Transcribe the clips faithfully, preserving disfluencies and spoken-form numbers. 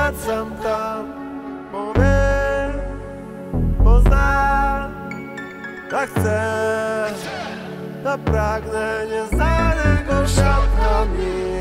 wracam tam, bo wiem, bo znam, tak chcę, tak pragnę nieznanego świata mi.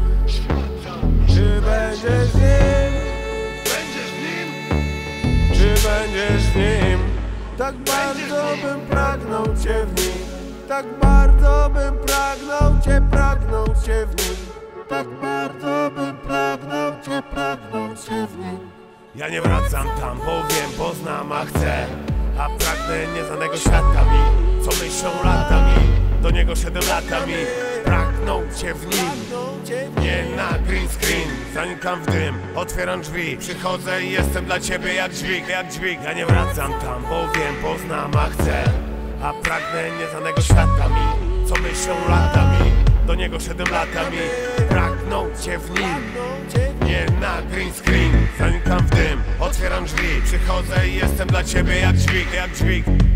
Czy będziesz w nim? Będziesz w nim? Czy będziesz w nim? Tak bardzo bym pragnął cię w nim. Tak bardzo bym pragnął cię, pragnął cię w nim. Tak bardzo bym pragnął cię, pragnął cię w nim. Ja nie wracam tam, bo wiem, bo znam, a chcę, a pragnę nieznanego świata mi. Co myślą latami, do niego siedem latami. Pragnął cię w nim, nie na green screen. Zanikam w dym, otwieram drzwi. Przychodzę i jestem dla ciebie jak dźwig, jak dźwig. Ja nie wracam tam, bo wiem, bo znam, a chcę, a pragnę nieznanego świata mi. Co myślą latami, do niego siedem latami. Pragnął cię w nim, nie na green screen. Zanikam w dym, otwieram drzwi. Przychodzę i jestem dla ciebie jak dźwig, jak dźwig.